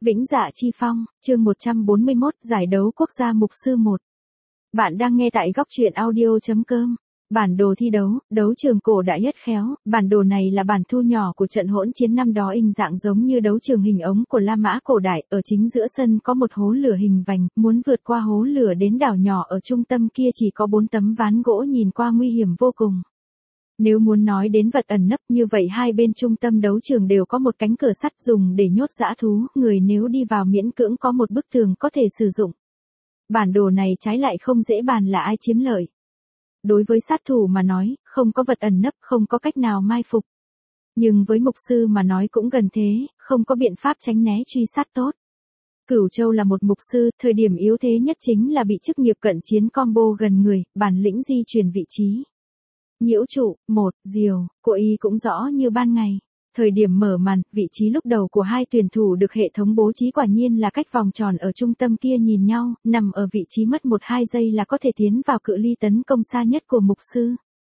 Vĩnh Dạ Chi Phong, chương 141, giải đấu quốc gia mục sư 1. Bạn đang nghe tại góc truyện audio.com. Bản đồ thi đấu, đấu trường cổ đại nhất khéo. Bản đồ này là bản thu nhỏ của trận hỗn chiến năm đó, in dạng giống như đấu trường hình ống của La Mã cổ đại. Ở chính giữa sân có một hố lửa hình vành, muốn vượt qua hố lửa đến đảo nhỏ ở trung tâm kia chỉ có 4 tấm ván gỗ, nhìn qua nguy hiểm vô cùng. Nếu muốn nói đến vật ẩn nấp, như vậy hai bên trung tâm đấu trường đều có một cánh cửa sắt dùng để nhốt dã thú, người nếu đi vào miễn cưỡng có một bức tường có thể sử dụng. Bản đồ này trái lại không dễ bàn là ai chiếm lợi. Đối với sát thủ mà nói, không có vật ẩn nấp, không có cách nào mai phục. Nhưng với mục sư mà nói cũng gần thế, không có biện pháp tránh né truy sát tốt. Cửu Châu là một mục sư, thời điểm yếu thế nhất chính là bị chức nghiệp cận chiến combo gần người, bản lĩnh di chuyển vị trí. Nhiễu trụ, diều, của y cũng rõ như ban ngày. Thời điểm mở màn, vị trí lúc đầu của hai tuyển thủ được hệ thống bố trí quả nhiên là cách vòng tròn ở trung tâm kia nhìn nhau, nằm ở vị trí mất 1-2 giây là có thể tiến vào cự ly tấn công xa nhất của mục sư.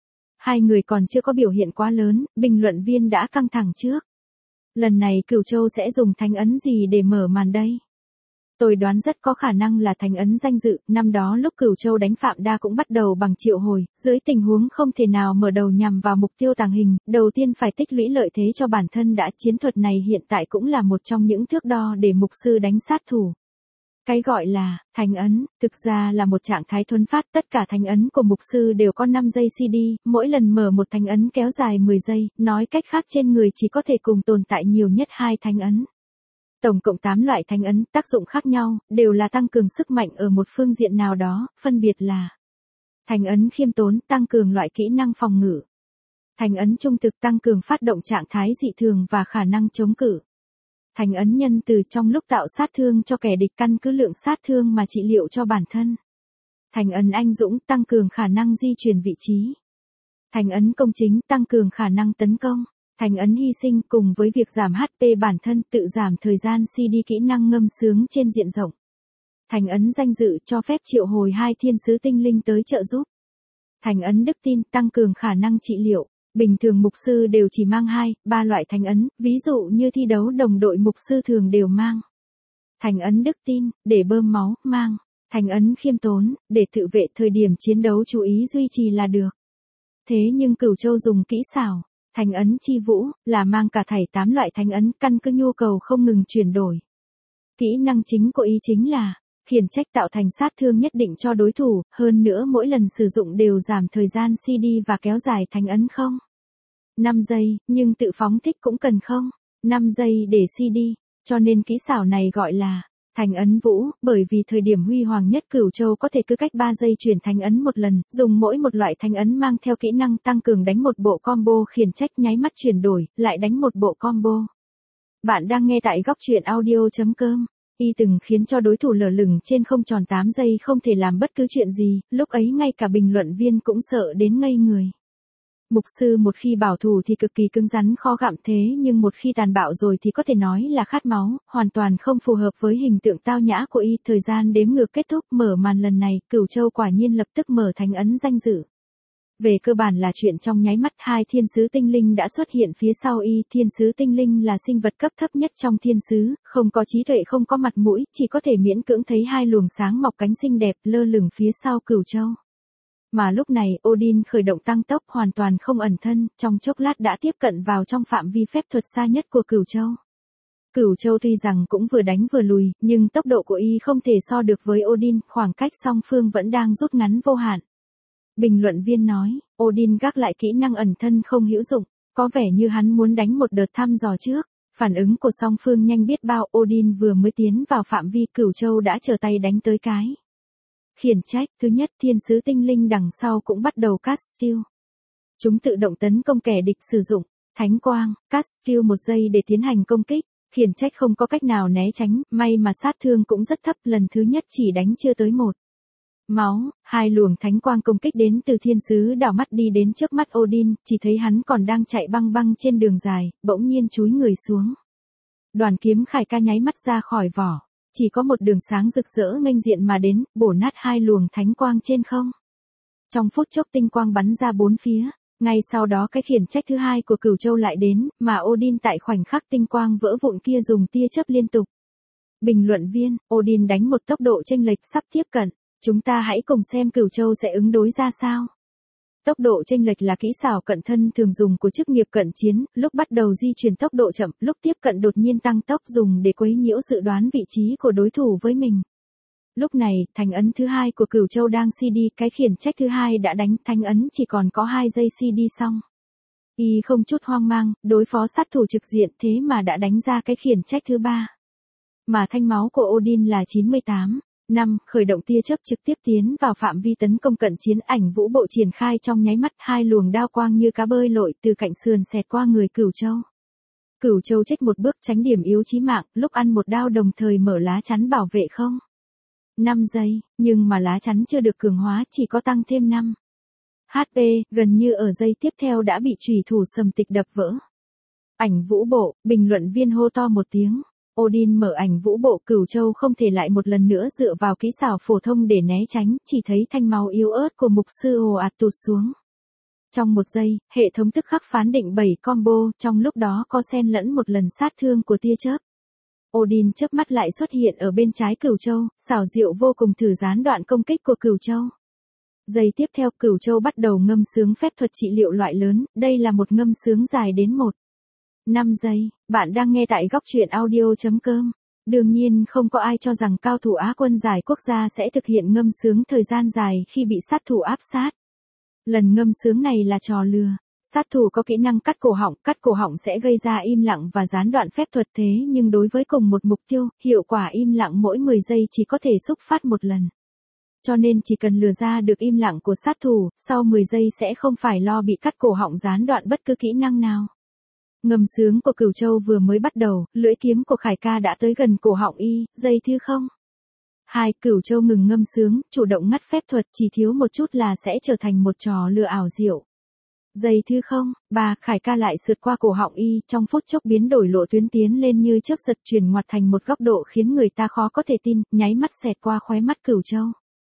Hai người còn chưa có biểu hiện quá lớn, bình luận viên đã căng thẳng trước. Lần này Cửu Châu sẽ dùng thánh ấn gì để mở màn đây? Tôi đoán rất có khả năng là thánh ấn danh dự, năm đó lúc Cửu Châu đánh Phạm Đa cũng bắt đầu bằng triệu hồi, dưới tình huống không thể nào mở đầu nhằm vào mục tiêu tàng hình, đầu tiên phải tích lũy lợi thế cho bản thân đã. Chiến thuật này hiện tại cũng là một trong những thước đo để mục sư đánh sát thủ. Cái gọi là thánh ấn, thực ra là một trạng thái thuấn phát, tất cả thánh ấn của mục sư đều có 5 giây CD, mỗi lần mở một thánh ấn kéo dài 10 giây, nói cách khác trên người chỉ có thể cùng tồn tại nhiều nhất 2 thánh ấn. Tổng cộng 8 loại thánh ấn, tác dụng khác nhau, đều là tăng cường sức mạnh ở một phương diện nào đó, phân biệt là thánh ấn khiêm tốn, tăng cường loại kỹ năng phòng ngự. Thánh ấn trung thực, tăng cường phát động trạng thái dị thường và khả năng chống cự. Thánh ấn nhân từ, trong lúc tạo sát thương cho kẻ địch căn cứ lượng sát thương mà trị liệu cho bản thân. Thánh ấn anh dũng, tăng cường khả năng di chuyển vị trí. Thánh ấn công chính, tăng cường khả năng tấn công. Thánh ấn hy sinh, cùng với việc giảm HP bản thân, tự giảm thời gian CD kỹ năng ngâm sướng trên diện rộng. Thánh ấn danh dự, cho phép triệu hồi 2 thiên sứ tinh linh tới trợ giúp. Thánh ấn đức tin, tăng cường khả năng trị liệu. Bình thường mục sư đều chỉ mang 2-3 loại thánh ấn, ví dụ như thi đấu đồng đội mục sư thường đều mang. Thánh ấn đức tin, để bơm máu, mang. Thánh ấn khiêm tốn, để tự vệ, thời điểm chiến đấu chú ý duy trì là được. Thế nhưng Cửu Châu dùng kỹ xảo. Thánh ấn chi vũ, là mang cả thảy 8 loại thánh ấn, căn cứ nhu cầu không ngừng chuyển đổi. Kỹ năng chính của ý chính là khiển trách, tạo thành sát thương nhất định cho đối thủ, hơn nữa mỗi lần sử dụng đều giảm thời gian CD và kéo dài thánh ấn không 5 giây, nhưng tự phóng thích cũng cần không 5 giây để CD, cho nên kỹ xảo này gọi là thánh ấn vũ, bởi vì thời điểm huy hoàng nhất Cửu Châu có thể cứ cách 3 giây chuyển thánh ấn một lần, dùng mỗi một loại thánh ấn mang theo kỹ năng tăng cường đánh một bộ combo khiển trách, nháy mắt chuyển đổi, lại đánh một bộ combo. Bạn đang nghe tại góc truyện audio.com. Y từng khiến cho đối thủ lơ lửng trên không tròn 8 giây không thể làm bất cứ chuyện gì, lúc ấy ngay cả bình luận viên cũng sợ đến ngây người. Mục sư một khi bảo thủ thì cực kỳ cứng rắn khó gặm, thế nhưng một khi tàn bạo rồi thì có thể nói là khát máu, hoàn toàn không phù hợp với hình tượng tao nhã của y. Thời gian đếm ngược kết thúc, mở màn lần này, Cửu Châu quả nhiên lập tức mở thánh ấn danh dự. Về cơ bản là chuyện trong nháy mắt, 2 thiên sứ tinh linh đã xuất hiện phía sau y. Thiên sứ tinh linh là sinh vật cấp thấp nhất trong thiên sứ, không có trí tuệ, không có mặt mũi, chỉ có thể miễn cưỡng thấy 2 luồng sáng mọc cánh xinh đẹp lơ lửng phía sau Cửu Châu. Mà lúc này, Odin khởi động tăng tốc, hoàn toàn không ẩn thân, trong chốc lát đã tiếp cận vào trong phạm vi phép thuật xa nhất của Cửu Châu. Cửu Châu tuy rằng cũng vừa đánh vừa lùi, nhưng tốc độ của y không thể so được với Odin, khoảng cách song phương vẫn đang rút ngắn vô hạn. Bình luận viên nói, Odin gác lại kỹ năng ẩn thân không hữu dụng, có vẻ như hắn muốn đánh một đợt thăm dò trước. Phản ứng của song phương nhanh biết bao, Odin vừa mới tiến vào phạm vi, Cửu Châu đã trở tay đánh tới cái khiển trách. Thứ nhất, thiên sứ tinh linh đằng sau cũng bắt đầu cast skill. Chúng tự động tấn công kẻ địch, sử dụng thánh quang, cast skill 1 giây để tiến hành công kích. Khiển trách không có cách nào né tránh, may mà sát thương cũng rất thấp, lần thứ nhất chỉ đánh chưa tới 1 máu. 2 luồng thánh quang công kích đến từ thiên sứ đảo mắt đi đến trước mắt Odin, chỉ thấy hắn còn đang chạy băng băng trên đường dài, bỗng nhiên chúi người xuống. Đoàn kiếm khải ca nháy mắt ra khỏi vỏ. Chỉ có một đường sáng rực rỡ nghênh diện mà đến, bổ nát 2 luồng thánh quang trên không. Trong phút chốc tinh quang bắn ra 4 phía, ngay sau đó cái khiển trách thứ 2 của Cửu Châu lại đến, mà Odin tại khoảnh khắc tinh quang vỡ vụn kia dùng tia chớp liên tục. Bình luận viên, Odin đánh một tốc độ chênh lệch sắp tiếp cận. Chúng ta hãy cùng xem Cửu Châu sẽ ứng đối ra sao. Tốc độ chênh lệch là kỹ xảo cận thân thường dùng của chức nghiệp cận chiến, lúc bắt đầu di chuyển tốc độ chậm, lúc tiếp cận đột nhiên tăng tốc dùng để quấy nhiễu dự đoán vị trí của đối thủ với mình. Lúc này, thành ấn thứ hai của Cửu Châu đang CD, cái khiển trách thứ hai đã đánh, thanh ấn chỉ còn có 2 giây CD xong. Y không chút hoang mang, đối phó sát thủ trực diện thế mà đã đánh ra cái khiển trách thứ ba. Mà thanh máu của Odin là 98. 5. Khởi động tia chớp trực tiếp tiến vào phạm vi tấn công cận chiến, ảnh vũ bộ triển khai trong nháy mắt, 2 luồng đao quang như cá bơi lội từ cạnh sườn xẹt qua người Cửu Châu. Cửu Châu chếch một bước tránh điểm yếu chí mạng, lúc ăn một đao đồng thời mở lá chắn bảo vệ không. 5 giây, nhưng mà lá chắn chưa được cường hóa, chỉ có tăng thêm 5 HP, gần như ở giây tiếp theo đã bị chủy thủ sầm tịch đập vỡ. Ảnh vũ bộ, bình luận viên hô to một tiếng. Odin mở ảnh vũ bộ, Cửu Châu không thể lại một lần nữa dựa vào kỹ xảo phổ thông để né tránh, chỉ thấy thanh máu yếu ớt của mục sư ồ ạt tụt xuống. Trong 1 giây, hệ thống tức khắc phán định 7 combo, trong lúc đó có xen lẫn một lần sát thương của tia chớp. Odin chớp mắt lại xuất hiện ở bên trái Cửu Châu, xảo diệu vô cùng thử gián đoạn công kích của Cửu Châu. Giây tiếp theo Cửu Châu bắt đầu ngâm sướng phép thuật trị liệu loại lớn, đây là một ngâm sướng dài đến 5 giây, bạn đang nghe tại góc truyện audio.com. Đương nhiên không có ai cho rằng cao thủ Á quân giải quốc gia sẽ thực hiện ngâm sướng thời gian dài khi bị sát thủ áp sát. Lần ngâm sướng này là trò lừa. Sát thủ có kỹ năng cắt cổ họng sẽ gây ra im lặng và gián đoạn phép thuật, thế nhưng đối với cùng một mục tiêu, hiệu quả im lặng mỗi 10 giây chỉ có thể xúc phát một lần. Cho nên chỉ cần lừa ra được im lặng của sát thủ, sau 10 giây sẽ không phải lo bị cắt cổ họng gián đoạn bất cứ kỹ năng nào. Ngâm sướng của Cửu Châu vừa mới bắt đầu, lưỡi kiếm của Khải Ca đã tới gần cổ họng y, giây thứ 2, Cửu Châu ngừng ngâm sướng, chủ động ngắt phép thuật, chỉ thiếu một chút là sẽ trở thành một trò lừa ảo diệu. Giây thứ 3, Khải Ca lại sượt qua cổ họng y, trong phút chốc biến đổi lộ tuyến tiến lên như chớp giật, chuyển ngoặt thành một góc độ khiến người ta khó có thể tin, nháy mắt xẹt qua khóe mắt Cửu Châu.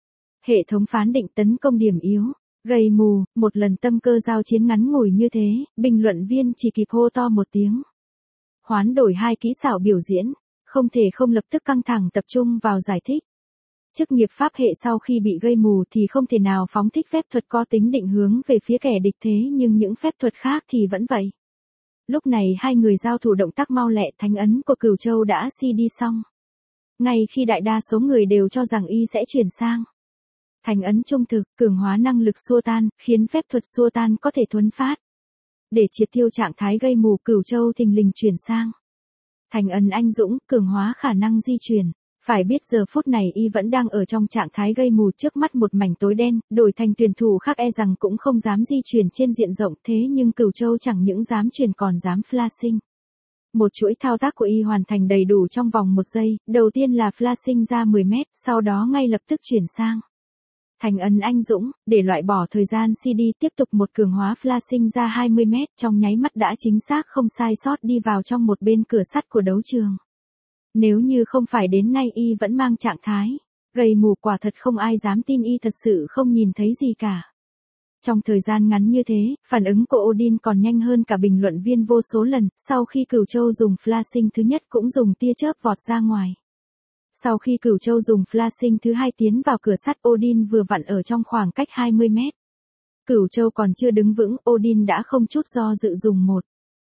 Hệ thống phán định tấn công điểm yếu. Gầy mù, một lần tâm cơ giao chiến ngắn ngủi như thế, bình luận viên chỉ kịp hô to một tiếng. Hoán đổi 2 kỹ xảo biểu diễn, không thể không lập tức căng thẳng tập trung vào giải thích. Chức nghiệp pháp hệ sau khi bị gây mù thì không thể nào phóng thích phép thuật có tính định hướng về phía kẻ địch, thế nhưng những phép thuật khác thì vẫn vậy. Lúc này hai người giao thủ động tác mau lẹ, thánh ấn của Cửu Châu đã CD xong. Ngay khi đại đa số người đều cho rằng y sẽ chuyển sang thành ấn trung thực, cường hóa năng lực xua tan, khiến phép thuật xua tan có thể thuấn phát. Để triệt tiêu trạng thái gây mù, Cửu Châu thình lình chuyển sang thành ấn anh dũng, cường hóa khả năng di chuyển. Phải biết giờ phút này y vẫn đang ở trong trạng thái gây mù, trước mắt một mảnh tối đen, đổi thành tuyển thủ khác e rằng cũng không dám di chuyển trên diện rộng, thế nhưng Cửu Châu chẳng những dám chuyển còn dám flashing. Một chuỗi thao tác của y hoàn thành đầy đủ trong vòng 1 giây, đầu tiên là flashing ra 10 mét, sau đó ngay lập tức chuyển sang thành ấn anh dũng, để loại bỏ thời gian CD tiếp tục một cường hóa flashing ra 20 mét, trong nháy mắt đã chính xác không sai sót đi vào trong một bên cửa sắt của đấu trường. Nếu như không phải đến nay y vẫn mang trạng thái gầy mù, quả thật không ai dám tin y thật sự không nhìn thấy gì cả. Trong thời gian ngắn như thế, phản ứng của Odin còn nhanh hơn cả bình luận viên vô số lần, sau khi Cửu Châu dùng flashing thứ nhất cũng dùng tia chớp vọt ra ngoài. Sau khi Cửu Châu dùng flashing thứ hai tiến vào cửa sắt, Odin vừa vặn ở trong khoảng cách 20 mét. Cửu Châu còn chưa đứng vững, Odin đã không chút do dự dùng một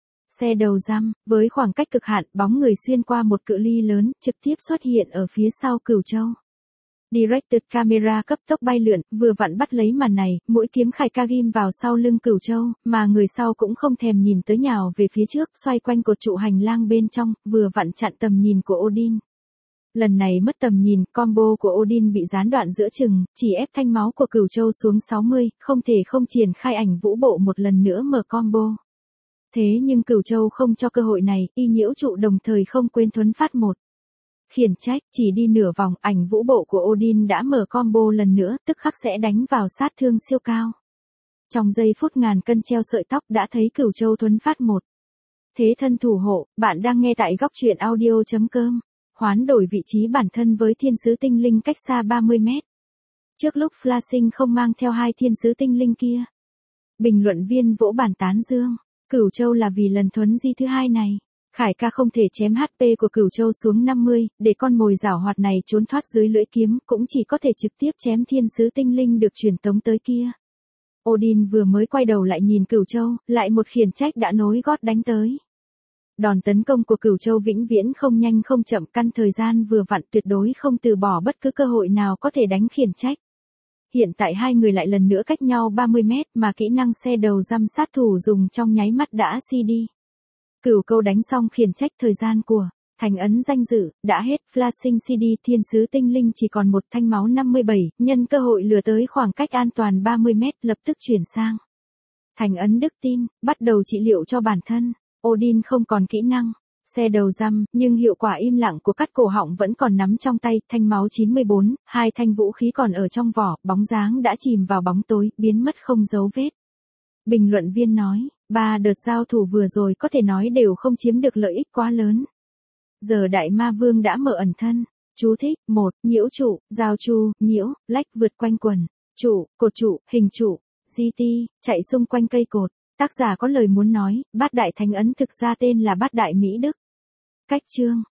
xe đầu răm, với khoảng cách cực hạn, bóng người xuyên qua một cự ly lớn, trực tiếp xuất hiện ở phía sau Cửu Châu. Directed camera cấp tốc bay lượn, vừa vặn bắt lấy màn này, mũi kiếm Khải Ca ghim vào sau lưng Cửu Châu, mà người sau cũng không thèm nhìn tới nhào về phía trước, xoay quanh cột trụ hành lang bên trong, vừa vặn chặn tầm nhìn của Odin. Lần này mất tầm nhìn, combo của Odin bị gián đoạn giữa chừng, chỉ ép thanh máu của Cửu Châu xuống 60, không thể không triển khai ảnh vũ bộ một lần nữa mở combo. Thế nhưng Cửu Châu không cho cơ hội này, y nhiễu trụ đồng thời không quên thuấn phát một khiển trách, chỉ đi nửa vòng, ảnh vũ bộ của Odin đã mở combo lần nữa, tức khắc sẽ đánh vào sát thương siêu cao. Trong giây phút ngàn cân treo sợi tóc đã thấy Cửu Châu thuấn phát một thế thân thủ hộ. Bạn đang nghe tại góc truyện audio.com. Hoán đổi vị trí bản thân với thiên sứ tinh linh cách xa 30 mét. Trước lúc flashing không mang theo 2 thiên sứ tinh linh kia. Bình luận viên vỗ bàn tán dương. Cửu Châu là vì lần thuấn di thứ hai này. Khải ca không thể chém HP của Cửu Châu xuống 50, để con mồi giảo hoạt này trốn thoát dưới lưỡi kiếm, cũng chỉ có thể trực tiếp chém thiên sứ tinh linh được truyền tống tới kia. Odin vừa mới quay đầu lại nhìn Cửu Châu, lại một khiển trách đã nối gót đánh tới. Đòn tấn công của Cửu Châu vĩnh viễn không nhanh không chậm, căn thời gian vừa vặn, tuyệt đối không từ bỏ bất cứ cơ hội nào có thể đánh khiển trách. Hiện tại hai người lại lần nữa cách nhau 30 mét, mà kỹ năng xe đầu răm sát thủ dùng trong nháy mắt đã CD. Cửu Câu đánh xong khiển trách, thời gian của thành ấn danh dự đã hết. Flashing CD, thiên sứ tinh linh chỉ còn một thanh máu 57, nhân cơ hội lừa tới khoảng cách an toàn 30 mét, lập tức chuyển sang thành ấn đức tin, bắt đầu trị liệu cho bản thân. Odin không còn kỹ năng xe đầu răm, nhưng hiệu quả im lặng của cắt cổ họng vẫn còn nắm trong tay. Thanh máu 94, hai thanh vũ khí còn ở trong vỏ, bóng dáng đã chìm vào bóng tối, biến mất không dấu vết. Bình luận viên nói, 3 đợt giao thủ vừa rồi có thể nói đều không chiếm được lợi ích quá lớn. Giờ Đại Ma Vương đã mở ẩn thân. Chú thích: 1. Nhiễu trụ, giao chu, nhiễu, lách vượt quanh quần, trụ, cột trụ, hình trụ, GT, chạy xung quanh cây cột. Tác giả có lời muốn nói, Bát Đại Thánh Ấn thực ra tên là Bát Đại Mỹ Đức. Cách chương